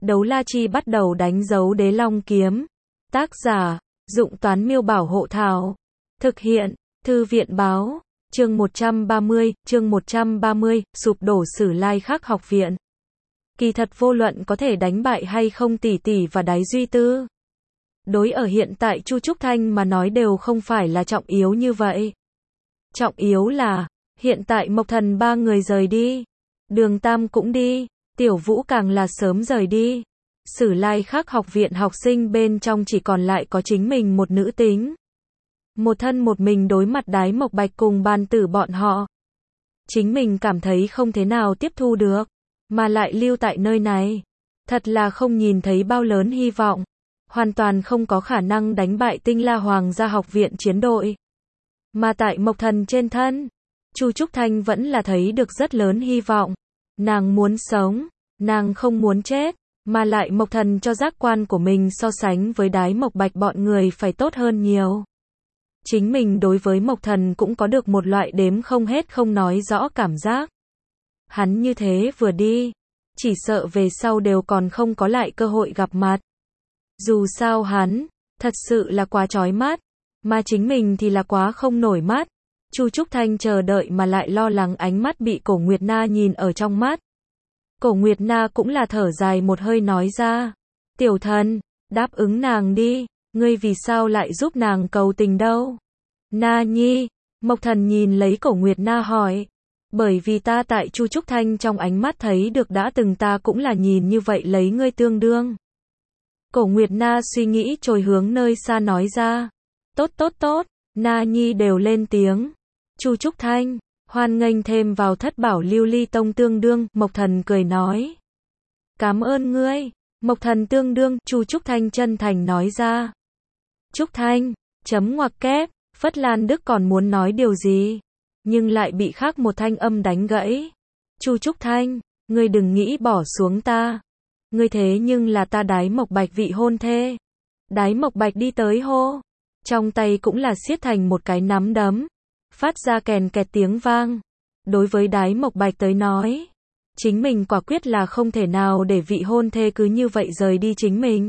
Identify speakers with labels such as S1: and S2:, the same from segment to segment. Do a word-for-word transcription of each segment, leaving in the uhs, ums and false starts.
S1: Đấu la chi bắt đầu đánh dấu đế long kiếm. Tác giả, Dụng Toán Miêu Bảo Hộ Thảo. Thực hiện, Thư viện Báo. Chương một trăm ba mươi, chương một trăm ba mươi, sụp đổ Sử Lai Khắc học viện. Kỳ thật vô luận có thể đánh bại hay không tỷ tỷ và Đái Duy Tư. Đối ở hiện tại Chu Trúc Thanh mà nói đều không phải là trọng yếu như vậy. Trọng yếu là, hiện tại Mộc Thần ba người rời đi. Đường Tam cũng đi, Tiểu Vũ càng là sớm rời đi. Sử Lai Khắc học viện học sinh bên trong chỉ còn lại có chính mình một nữ tính. Một thân một mình đối mặt Đái Mộc Bạch cùng Bàn Tử bọn họ. Chính mình cảm thấy không thế nào tiếp thu được, mà lại lưu tại nơi này. Thật là không nhìn thấy bao lớn hy vọng. Hoàn toàn không có khả năng đánh bại Tinh La Hoàng gia học viện chiến đội. Mà tại Mộc Thần trên thân, Chu Trúc Thanh vẫn là thấy được rất lớn hy vọng. Nàng muốn sống, nàng không muốn chết, mà lại Mộc Thần cho giác quan của mình so sánh với Đái Mộc Bạch bọn người phải tốt hơn nhiều. Chính mình đối với Mộc Thần cũng có được một loại đếm không hết không nói rõ cảm giác. Hắn như thế vừa đi, chỉ sợ về sau đều còn không có lại cơ hội gặp mặt. Dù sao hắn, thật sự là quá chói mắt, mà chính mình thì là quá không nổi mắt. Chu Trúc Thanh chờ đợi mà lại lo lắng ánh mắt bị Cổ Nguyệt Na nhìn ở trong mắt. Cổ Nguyệt Na cũng là thở dài một hơi nói ra. Tiểu Thần, đáp ứng nàng đi, ngươi vì sao lại giúp nàng cầu tình đâu? Na Nhi, Mộc Thần nhìn lấy Cổ Nguyệt Na hỏi. Bởi vì ta tại Chu Trúc Thanh trong ánh mắt thấy được đã từng ta cũng là nhìn như vậy lấy ngươi tương đương. Cổ Nguyệt Na suy nghĩ trồi hướng nơi xa nói ra. Tốt tốt tốt, Na Nhi đều lên tiếng. Chu Trúc Thanh, hoan nghênh thêm vào Thất Bảo Lưu Ly Tông tương đương, Mộc Thần cười nói. Cảm ơn ngươi, Mộc Thần tương đương, Chu Trúc Thanh chân thành nói ra. Trúc Thanh, chấm ngoặc kép, Phất Lan Đức còn muốn nói điều gì, nhưng lại bị khác một thanh âm đánh gãy. Chu Trúc Thanh, ngươi đừng nghĩ bỏ xuống ta. Ngươi thế nhưng là ta Đái Mộc Bạch vị hôn thê. Đái Mộc Bạch đi tới hô, trong tay cũng là siết thành một cái nắm đấm, phát ra kèn kẹt tiếng vang. Đối với Đái Mộc Bạch tới nói, chính mình quả quyết là không thể nào để vị hôn thê cứ như vậy rời đi chính mình.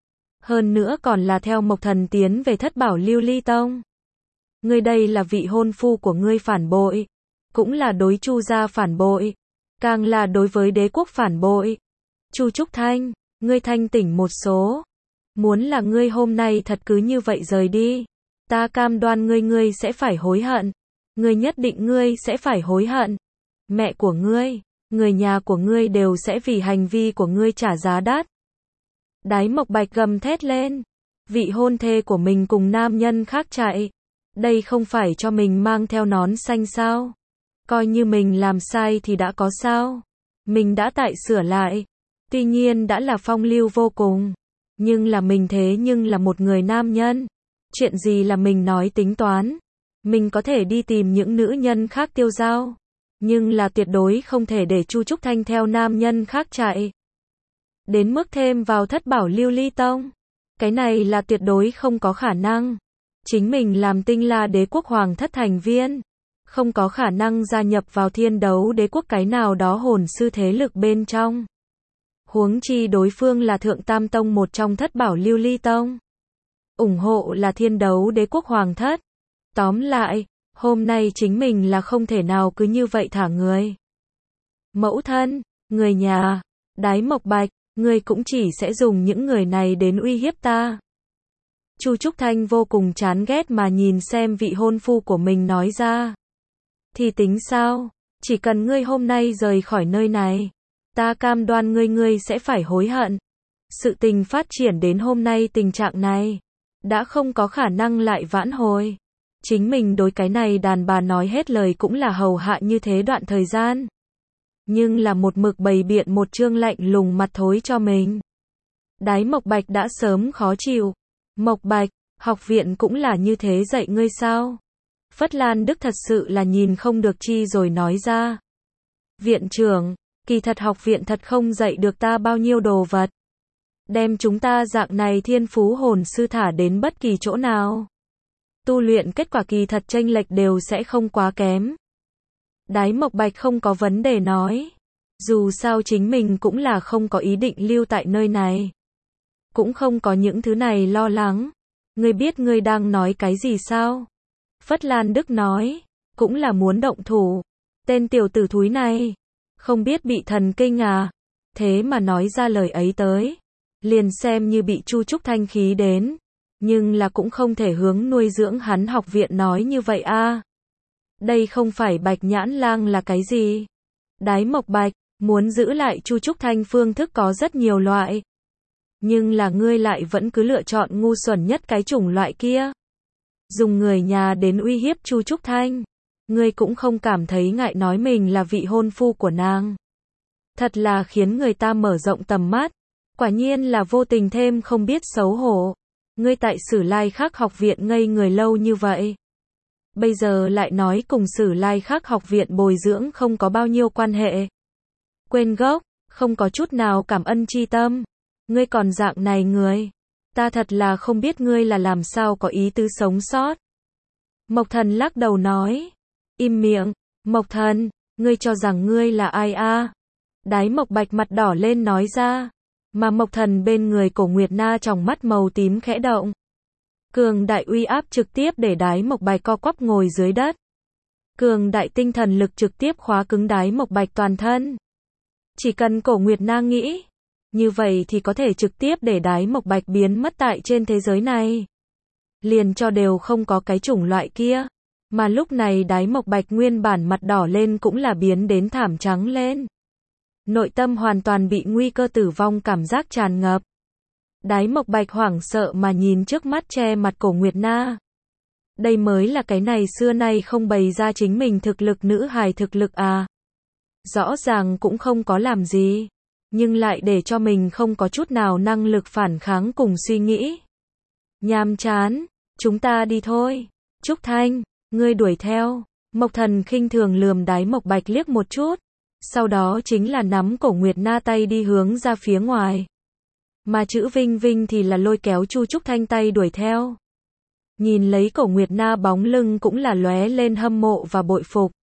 S1: Hơn nữa còn là theo Mộc Thần tiến về Thất Bảo Lưu Ly Tông. Ngươi đây là vị hôn phu của ngươi phản bội, cũng là đối Chu gia phản bội, càng là đối với đế quốc phản bội. Chu Trúc Thanh, ngươi thanh tỉnh một số. Muốn là ngươi hôm nay thật cứ như vậy rời đi, ta cam đoan ngươi ngươi sẽ phải hối hận. Ngươi nhất định ngươi sẽ phải hối hận. Mẹ của ngươi, người nhà của ngươi đều sẽ vì hành vi của ngươi trả giá đắt. Đái Mộc Bạch gầm thét lên. Vị hôn thê của mình cùng nam nhân khác chạy. Đây không phải cho mình mang theo nón xanh sao? Coi như mình làm sai thì đã có sao? Mình đã tại sửa lại. Tuy nhiên đã là phong lưu vô cùng. Nhưng là mình thế nhưng là một người nam nhân. Chuyện gì là mình nói tính toán. Mình có thể đi tìm những nữ nhân khác tiêu dao. Nhưng là tuyệt đối không thể để Chu Trúc Thanh theo nam nhân khác chạy. Đến mức thêm vào Thất Bảo Lưu Ly Tông. Cái này là tuyệt đối không có khả năng. Chính mình làm Tinh La Đế quốc hoàng thất thành viên. Không có khả năng gia nhập vào Thiên Đấu Đế quốc cái nào đó hồn sư thế lực bên trong. Huống chi đối phương là Thượng Tam Tông một trong Thất Bảo Lưu Ly Tông. Ủng hộ là Thiên Đấu Đế quốc hoàng thất. Tóm lại, hôm nay chính mình là không thể nào cứ như vậy thả người. Mẫu thân, người nhà, Đái Mộc Bạch, ngươi cũng chỉ sẽ dùng những người này đến uy hiếp ta. Chu Trúc Thanh vô cùng chán ghét mà nhìn xem vị hôn phu của mình nói ra. Thì tính sao, chỉ cần ngươi hôm nay rời khỏi nơi này, ta cam đoan ngươi ngươi sẽ phải hối hận. Sự tình phát triển đến hôm nay tình trạng này, đã không có khả năng lại vãn hồi. Chính mình đối cái này đàn bà nói hết lời cũng là hầu hạ như thế đoạn thời gian. Nhưng là một mực bày biện một trương lạnh lùng mặt thối cho mình. Đái Mộc Bạch đã sớm khó chịu. Mộc Bạch, học viện cũng là như thế dạy ngươi sao? Phất Lan Đức thật sự là nhìn không được chi rồi nói ra. Viện trưởng, kỳ thật học viện thật không dạy được ta bao nhiêu đồ vật. Đem chúng ta dạng này thiên phú hồn sư thả đến bất kỳ chỗ nào. Tu luyện kết quả kỳ thật chênh lệch đều sẽ không quá kém. Đái Mộc Bạch không có vấn đề nói. Dù sao chính mình cũng là không có ý định lưu tại nơi này. Cũng không có những thứ này lo lắng. Ngươi biết ngươi đang nói cái gì sao? Phất Lan Đức nói. Cũng là muốn động thủ. Tên tiểu tử thúi này. Không biết bị thần kinh à? Thế mà nói ra lời ấy tới. Liền xem như bị Chu Trúc Thanh khí đến. Nhưng là cũng không thể hướng nuôi dưỡng hắn học viện nói như vậy a. Đây không phải Bạch Nhãn Lang là cái gì? Đái Mộc Bạch, muốn giữ lại Chu Trúc Thanh phương thức có rất nhiều loại. Nhưng là ngươi lại vẫn cứ lựa chọn ngu xuẩn nhất cái chủng loại kia. Dùng người nhà đến uy hiếp Chu Trúc Thanh. Ngươi cũng không cảm thấy ngại nói mình là vị hôn phu của nàng. Thật là khiến người ta mở rộng tầm mắt. Quả nhiên là vô tình thêm không biết xấu hổ. Ngươi tại Sử Lai Khắc học viện ngây người lâu như vậy. Bây giờ lại nói cùng Sử Lai Khắc học viện bồi dưỡng không có bao nhiêu quan hệ. Quên gốc, không có chút nào cảm ơn tri tâm. Ngươi còn dạng này người. Ta thật là không biết ngươi là làm sao có ý tứ sống sót. Mộc Thần lắc đầu nói. Im miệng, Mộc Thần, ngươi cho rằng ngươi là ai a? Đái Mộc Bạch mặt đỏ lên nói ra. Mà Mộc Thần bên người Cổ Nguyệt Na trong mắt màu tím khẽ động. Cường đại uy áp trực tiếp để Đái Mộc Bạch co quắp ngồi dưới đất. Cường đại tinh thần lực trực tiếp khóa cứng Đái Mộc Bạch toàn thân. Chỉ cần Cổ Nguyệt Na nghĩ, như vậy thì có thể trực tiếp để Đái Mộc Bạch biến mất tại trên thế giới này. Liền cho đều không có cái chủng loại kia. Mà lúc này Đái Mộc Bạch nguyên bản mặt đỏ lên cũng là biến đến thảm trắng lên. Nội tâm hoàn toàn bị nguy cơ tử vong cảm giác tràn ngập. Đái Mộc Bạch hoảng sợ mà nhìn trước mắt che mặt Cổ Nguyệt Na. Đây mới là cái này xưa nay không bày ra chính mình thực lực nữ hài thực lực à. Rõ ràng cũng không có làm gì. Nhưng lại để cho mình không có chút nào năng lực phản kháng cùng suy nghĩ. Nhàm chán, chúng ta đi thôi. Trúc Thanh, ngươi đuổi theo. Mộc Thần khinh thường lườm Đái Mộc Bạch liếc một chút. Sau đó chính là nắm Cổ Nguyệt Na tay đi hướng ra phía ngoài. Mà chữ Vinh Vinh thì là lôi kéo Chu Trúc Thanh tay đuổi theo. Nhìn lấy Cổ Nguyệt Na bóng lưng cũng là lóe lên hâm mộ và bội phục.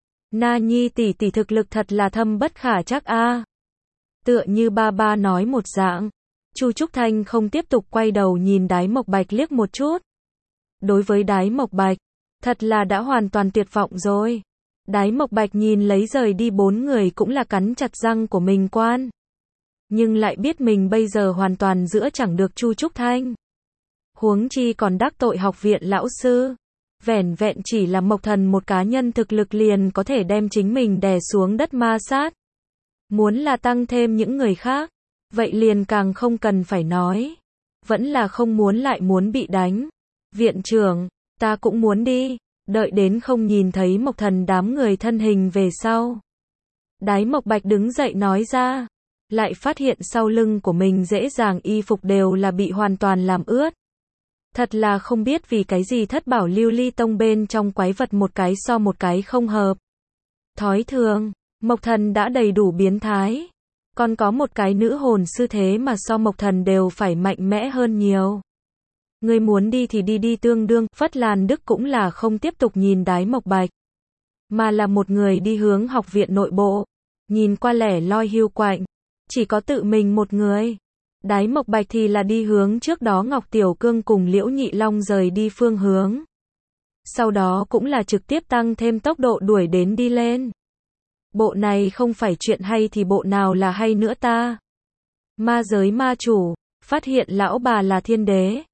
S1: Na Nhi tỷ tỷ thực lực thật là thâm bất khả trắc a. Tựa như ba ba nói một dạng. Chu Trúc Thanh không tiếp tục quay đầu nhìn Đái Mộc Bạch liếc một chút. Đối với Đái Mộc Bạch, thật là đã hoàn toàn tuyệt vọng rồi. Đái Mộc Bạch nhìn lấy rời đi bốn người cũng là cắn chặt răng của mình quan. Nhưng lại biết mình bây giờ hoàn toàn giữa chẳng được Chu Trúc Thanh. Huống chi còn đắc tội học viện lão sư. Vẻn vẹn chỉ là Mộc Thần một cá nhân thực lực liền có thể đem chính mình đè xuống đất ma sát. Muốn là tăng thêm những người khác, vậy liền càng không cần phải nói. Vẫn là không muốn lại muốn bị đánh. Viện trưởng, ta cũng muốn đi. Đợi đến không nhìn thấy Mộc Thần đám người thân hình về sau. Đái Mộc Bạch đứng dậy nói ra. Lại phát hiện sau lưng của mình dễ dàng y phục đều là bị hoàn toàn làm ướt. Thật là không biết vì cái gì Thất Bảo Lưu Ly Tông bên trong quái vật một cái so một cái không hợp. Thói thường, Mộc Thần đã đầy đủ biến thái. Còn có một cái nữ hồn sư thế mà so Mộc Thần đều phải mạnh mẽ hơn nhiều. Người muốn đi thì đi đi tương đương. Phất Lan Đức cũng là không tiếp tục nhìn Đái Mộc Bạch. Mà là một người đi hướng học viện nội bộ. Nhìn qua lẻ loi hiu quạnh. Chỉ có tự mình một người. Đái Mộc Bạch thì là đi hướng trước đó Ngọc Tiểu Cương cùng Liễu Nhị Long rời đi phương hướng. Sau đó cũng là trực tiếp tăng thêm tốc độ đuổi đến đi lên. Bộ này không phải chuyện hay thì bộ nào là hay nữa ta. Ma giới ma chủ, phát hiện lão bà là thiên đế.